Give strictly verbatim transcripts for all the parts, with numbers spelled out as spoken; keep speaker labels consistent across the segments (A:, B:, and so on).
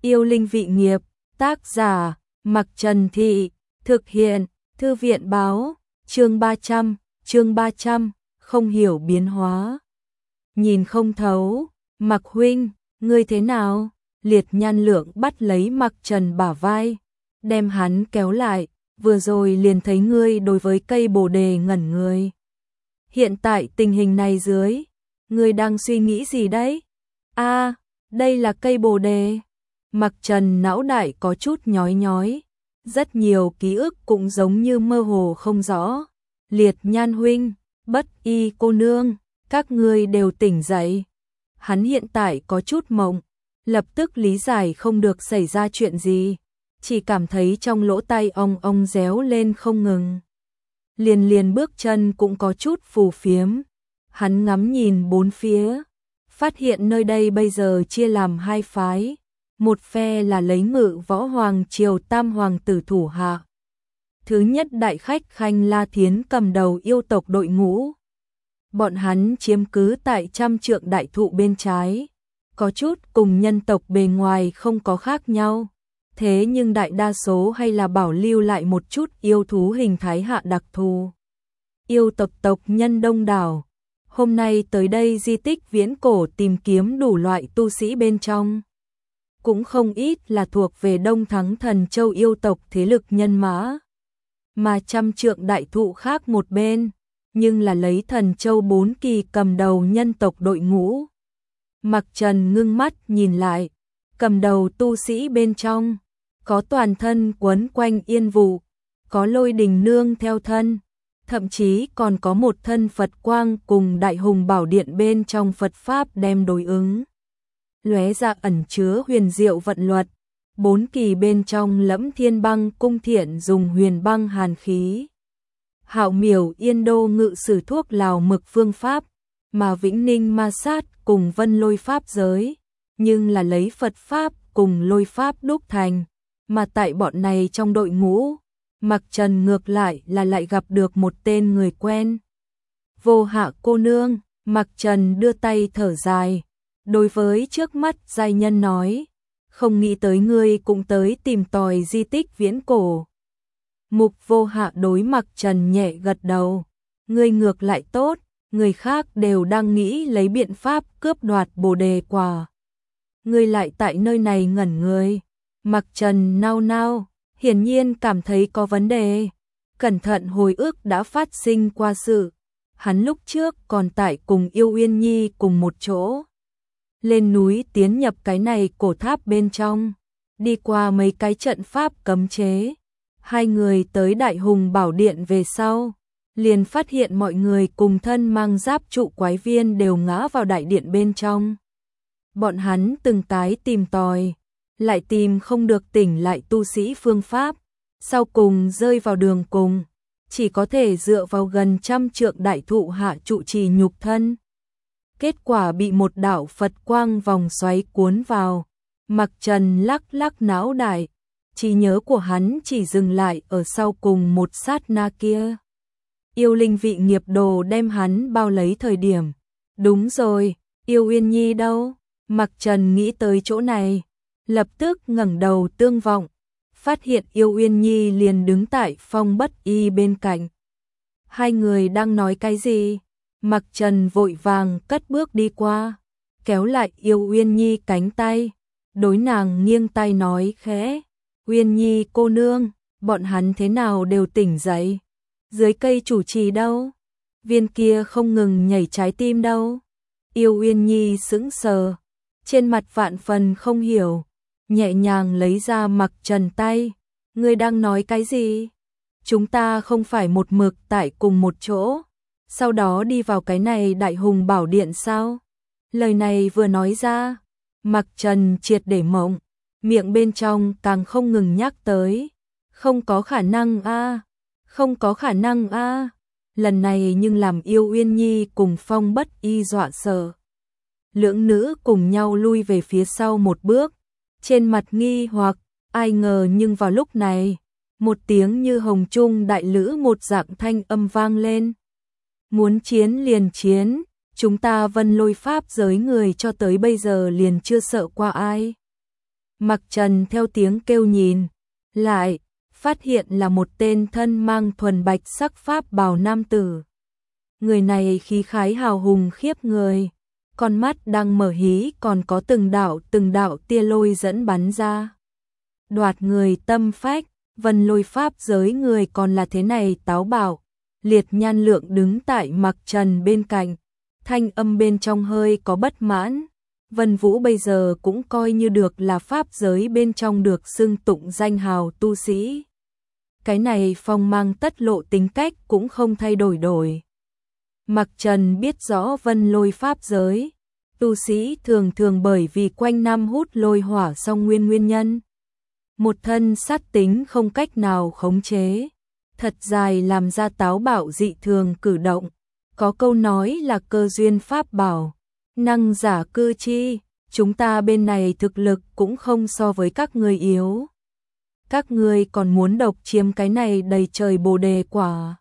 A: Yêu linh vị nghiệp, tác giả, Mặc Trần Thị, thực hiện, Thư viện báo, chương ba trăm, chương ba trăm, không hiểu biến hóa. Nhìn không thấu, Mặc huynh, ngươi thế nào? Liệt Nhan Lượng bắt lấy Mặc Trần bả vai, đem hắn kéo lại, vừa rồi liền thấy ngươi đối với cây bồ đề ngẩn người. Hiện tại tình hình này dưới, ngươi đang suy nghĩ gì đấy? A, à, đây là cây bồ đề. Mặc Trần não đại có chút nhói nhói, rất nhiều ký ức cũng giống như mơ hồ không rõ. Liệt Nhan huynh, Bất Y cô nương, các ngươi đều tỉnh dậy. Hắn hiện tại có chút mộng, lập tức lý giải không được xảy ra chuyện gì, chỉ cảm thấy trong lỗ tai ong ong réo lên không ngừng. Liền liền bước chân cũng có chút phù phiếm. Hắn ngắm nhìn bốn phía, phát hiện nơi đây bây giờ chia làm hai phái. Một phe là lấy Ngự Võ Hoàng triều tam hoàng tử thủ hạ. Thứ nhất đại khách Khanh La Thiến cầm đầu yêu tộc đội ngũ. Bọn hắn chiếm cứ tại trăm trượng đại thụ bên trái. Có chút cùng nhân tộc bề ngoài không có khác nhau. Thế nhưng đại đa số hay là bảo lưu lại một chút yêu thú hình thái hạ đặc thù. Yêu tộc tộc nhân đông đảo. Hôm nay tới đây di tích viễn cổ tìm kiếm đủ loại tu sĩ bên trong. Cũng không ít là thuộc về Đông Thắng Thần Châu yêu tộc thế lực nhân mã. Mà trăm trượng đại thụ khác một bên, nhưng là lấy Thần Châu bốn kỳ cầm đầu nhân tộc đội ngũ. Mặc Trần ngưng mắt nhìn lại, cầm đầu tu sĩ bên trong, có toàn thân quấn quanh yên vụ, có Lôi Đình nương theo thân, thậm chí còn có một thân Phật quang cùng Đại Hùng Bảo Điện bên trong Phật Pháp đem đối ứng. Lóe ra ẩn chứa huyền diệu vận luật, bốn kỳ bên trong Lẫm Thiên Băng cung thiện dùng huyền băng hàn khí. Hạo Miểu Yên Đô ngự sử thuốc lào mực phương pháp, mà Vĩnh Ninh ma sát cùng Vân Lôi pháp giới, nhưng là lấy Phật Pháp cùng Lôi Pháp đúc thành, mà tại bọn này trong đội ngũ, Mặc Trần ngược lại là lại gặp được một tên người quen. Vô Hạ cô nương, Mặc Trần đưa tay thở dài, đối với trước mắt giai nhân nói, không nghĩ tới ngươi cũng tới tìm tòi di tích viễn cổ. Mục Vô Hạ đối Mặc Trần nhẹ gật đầu, ngươi ngược lại tốt, người khác đều đang nghĩ lấy biện pháp cướp đoạt bồ đề quả. Ngươi lại tại nơi này ngẩn người. Mặc Trần nao nao, hiển nhiên cảm thấy có vấn đề. Cẩn thận hồi ức đã phát sinh qua sự. Hắn lúc trước còn tại cùng Yêu Uyên Nhi cùng một chỗ. Lên núi tiến nhập cái này cổ tháp bên trong. Đi qua mấy cái trận pháp cấm chế. Hai người tới Đại Hùng Bảo Điện về sau. Liền phát hiện mọi người cùng thân mang giáp trụ quái viên đều ngã vào đại điện bên trong. Bọn hắn từng cái tìm tòi, lại tìm không được tỉnh lại tu sĩ phương pháp, sau cùng rơi vào đường cùng, chỉ có thể dựa vào gần trăm trượng đại thụ hạ trụ trì nhục thân. Kết quả bị một đạo Phật quang vòng xoáy cuốn vào, Mặc Trần lắc lắc não đại, trí nhớ của hắn chỉ dừng lại ở sau cùng một sát na kia. Yêu linh vị nghiệp đồ đem hắn bao lấy thời điểm. Đúng rồi, Yêu Uyên Nhi đâu? Mặc Trần nghĩ tới chỗ này, lập tức ngẩng đầu tương vọng, phát hiện Yêu Uyên Nhi liền đứng tại Phong Bất Y bên cạnh. Hai người đang nói cái gì? Mặc Trần vội vàng cất bước đi qua, kéo lại Yêu Uyên Nhi cánh tay, đối nàng nghiêng tay nói khẽ, Uyên Nhi cô nương, bọn hắn thế nào đều tỉnh dậy? Dưới cây chủ trì đâu? Viên kia không ngừng nhảy trái tim đâu? Yêu Uyên Nhi sững sờ, trên mặt vạn phần không hiểu, nhẹ nhàng lấy ra Mặc Trần tay. Ngươi đang nói cái gì? Chúng ta không phải một mực tại cùng một chỗ, sau đó đi vào cái này Đại Hùng Bảo Điện sao? Lời này vừa nói ra, Mặc Trần triệt để mộng, miệng bên trong càng không ngừng nhắc tới. Không có khả năng a, không có khả năng a. Lần này nhưng làm Yêu Uyên Nhi cùng Phong Bất Y dọa sợ. Lưỡng nữ cùng nhau lui về phía sau một bước, trên mặt nghi hoặc, ai ngờ nhưng vào lúc này, một tiếng như hồng trung đại lữ một dạng thanh âm vang lên. Muốn chiến liền chiến, chúng ta Vân Lôi pháp giới người cho tới bây giờ liền chưa sợ qua ai. Mặc Trần theo tiếng kêu nhìn lại, phát hiện là một tên thân mang thuần bạch sắc pháp bào nam tử. Người này khí khái hào hùng khiếp người, con mắt đang mở hí còn có từng đạo từng đạo tia lôi dẫn bắn ra. Đoạt người tâm phách, Vân Lôi pháp giới người còn là thế này táo bạo. Liệt Nhan Lượng đứng tại Mặc Trần bên cạnh, thanh âm bên trong hơi có bất mãn. Vân Vũ bây giờ cũng coi như được là pháp giới bên trong được xưng tụng danh hào tu sĩ. Cái này phong mang tất lộ tính cách cũng không thay đổi đổi. Mặc Trần biết rõ Vân Lôi pháp giới, tu sĩ thường thường bởi vì quanh năm hút lôi hỏa song nguyên nguyên nhân. Một thân sát tính không cách nào khống chế, thật dài làm ra táo bạo dị thường cử động. Có câu nói là cơ duyên pháp bảo, năng giả cư chi, chúng ta bên này thực lực cũng không so với các người yếu. Các ngươi còn muốn độc chiếm cái này đầy trời bồ đề quả.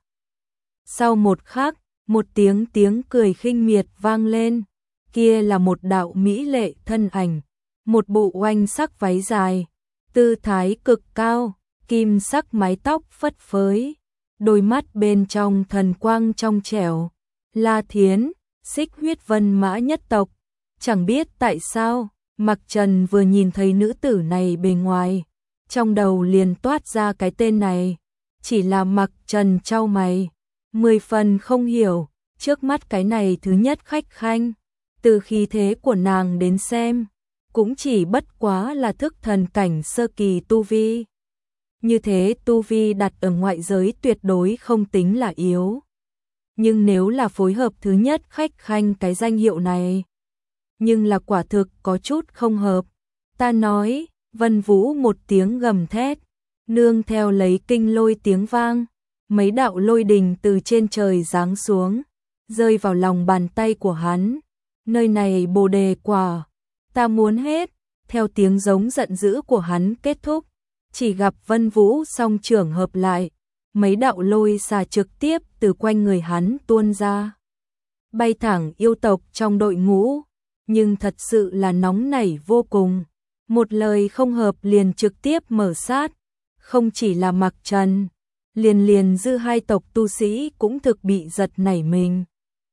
A: Sau một khắc, một tiếng tiếng cười khinh miệt vang lên, kia là một đạo mỹ lệ thân ảnh, một bộ oanh sắc váy dài, tư thái cực cao, kim sắc mái tóc phất phới, đôi mắt bên trong thần quang trong trẻo. La Thiến, Xích Huyết Vân Mã nhất tộc. Chẳng biết tại sao, Mặc Trần vừa nhìn thấy nữ tử này bề ngoài, trong đầu liền toát ra cái tên này. Chỉ là Mặc Trần chau mày, mười phần không hiểu, trước mắt cái này thứ nhất khách khanh, từ khí thế của nàng đến xem, cũng chỉ bất quá là thức thần cảnh sơ kỳ tu vi. Như thế tu vi đặt ở ngoại giới tuyệt đối không tính là yếu. Nhưng nếu là phối hợp thứ nhất khách khanh cái danh hiệu này, nhưng là quả thực có chút không hợp. Ta nói, Vân Vũ một tiếng gầm thét, nương theo lấy kinh lôi tiếng vang, mấy đạo lôi đình từ trên trời giáng xuống, rơi vào lòng bàn tay của hắn. Nơi này bồ đề quả, ta muốn hết. Theo tiếng giống giận dữ của hắn kết thúc, chỉ gặp Vân Vũ song trưởng hợp lại, mấy đạo lôi xà trực tiếp từ quanh người hắn tuôn ra, bay thẳng yêu tộc trong đội ngũ, nhưng thật sự là nóng nảy vô cùng. Một lời không hợp liền trực tiếp mở sát, không chỉ là Mặc Trần, liền liền dư hai tộc tu sĩ cũng thực bị giật nảy mình.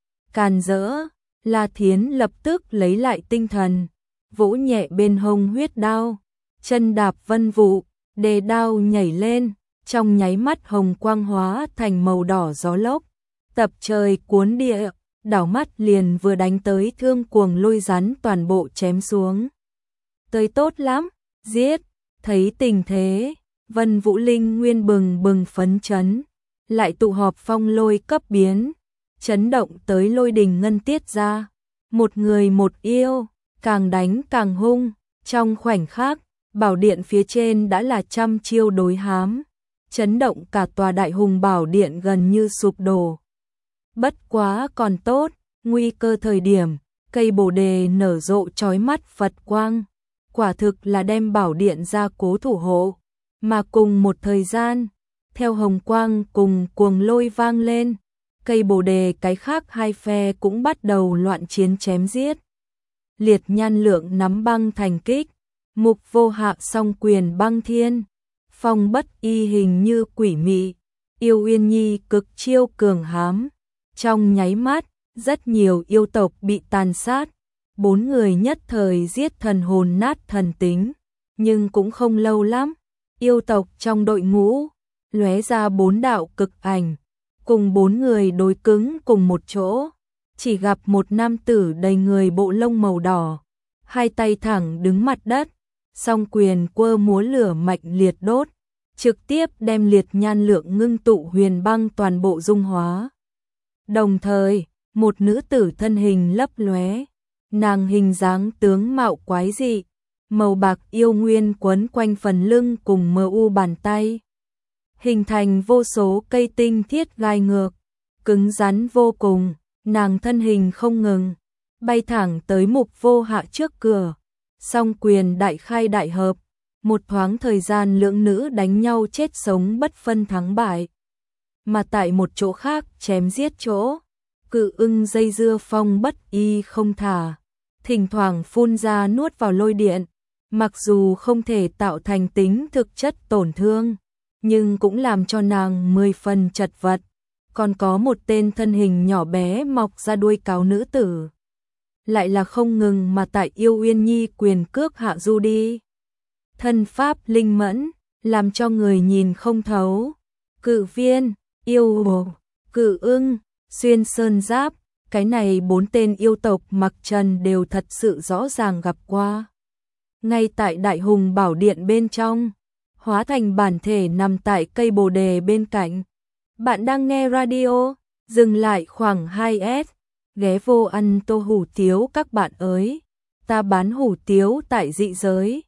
A: Càn rỡ, La Thiến lập tức lấy lại tinh thần, vỗ nhẹ bên hông huyết đao, chân đạp Vân Vụ, đề đao nhảy lên, trong nháy mắt hồng quang hóa thành màu đỏ gió lốc, tập trời cuốn địa, đảo mắt liền vừa đánh tới thương cuồng lôi rắn toàn bộ chém xuống. Tới tốt lắm, giết, thấy tình thế, Vân Vũ Linh nguyên bừng bừng phấn chấn, lại tụ họp phong lôi cấp biến, chấn động tới lôi đình ngân tiết ra, một người một yêu, càng đánh càng hung, trong khoảnh khắc, bảo điện phía trên đã là trăm chiêu đối hám, chấn động cả tòa đại hùng bảo điện gần như sụp đổ. Bất quá còn tốt, nguy cơ thời điểm, cây bồ đề nở rộ chói mắt Phật quang, quả thực là đem bảo điện ra cố thủ hộ, mà cùng một thời gian, theo hồng quang cùng cuồng lôi vang lên, cây bồ đề cái khác hai phe cũng bắt đầu loạn chiến chém giết. Liệt Nhan Lượng nắm băng thành kích, Mục Vô Hạ song quyền băng thiên, Phong Bất Y hình như quỷ mị, Yêu Uyên Nhi cực chiêu cường hám. Trong nháy mắt, rất nhiều yêu tộc bị tàn sát, bốn người nhất thời giết thần hồn nát thần tính, nhưng cũng không lâu lắm, yêu tộc trong đội ngũ lóe ra bốn đạo cực ảnh, cùng bốn người đối cứng cùng một chỗ, chỉ gặp một nam tử đầy người bộ lông màu đỏ, hai tay thẳng đứng mặt đất, song quyền quơ múa lửa mạnh liệt đốt, trực tiếp đem Liệt Nhan Lượng ngưng tụ huyền băng toàn bộ dung hóa. Đồng thời, một nữ tử thân hình lấp lóe, nàng hình dáng tướng mạo quái dị, màu bạc yêu nguyên quấn quanh phần lưng cùng mờ u bàn tay, hình thành vô số cây tinh thiết gai ngược, cứng rắn vô cùng, nàng thân hình không ngừng, bay thẳng tới Mục Vô Hạ trước cửa, song quyền đại khai đại hợp, một thoáng thời gian lưỡng nữ đánh nhau chết sống bất phân thắng bại. Mà tại một chỗ khác chém giết chỗ, Cự Ưng dây dưa Phong Bất Y không thả, thỉnh thoảng phun ra nuốt vào lôi điện, mặc dù không thể tạo thành tính thực chất tổn thương, nhưng cũng làm cho nàng mười phần chật vật. Còn có một tên thân hình nhỏ bé mọc ra đuôi cáo nữ tử, lại là không ngừng mà tại Yêu Uyên Nhi quyền cước hạ du đi. Thân pháp linh mẫn, làm cho người nhìn không thấu. Cự viên, yêu hồ, cự ưng, xuyên sơn giáp, cái này bốn tên yêu tộc Mặc Trần đều thật sự rõ ràng gặp qua. Ngay tại Đại Hùng Bảo Điện bên trong, hóa thành bản thể nằm tại cây bồ đề bên cạnh. Bạn đang nghe radio, dừng lại khoảng hai s, ghé vô ăn tô hủ tiếu các bạn ơi. Ta bán hủ tiếu tại dị giới.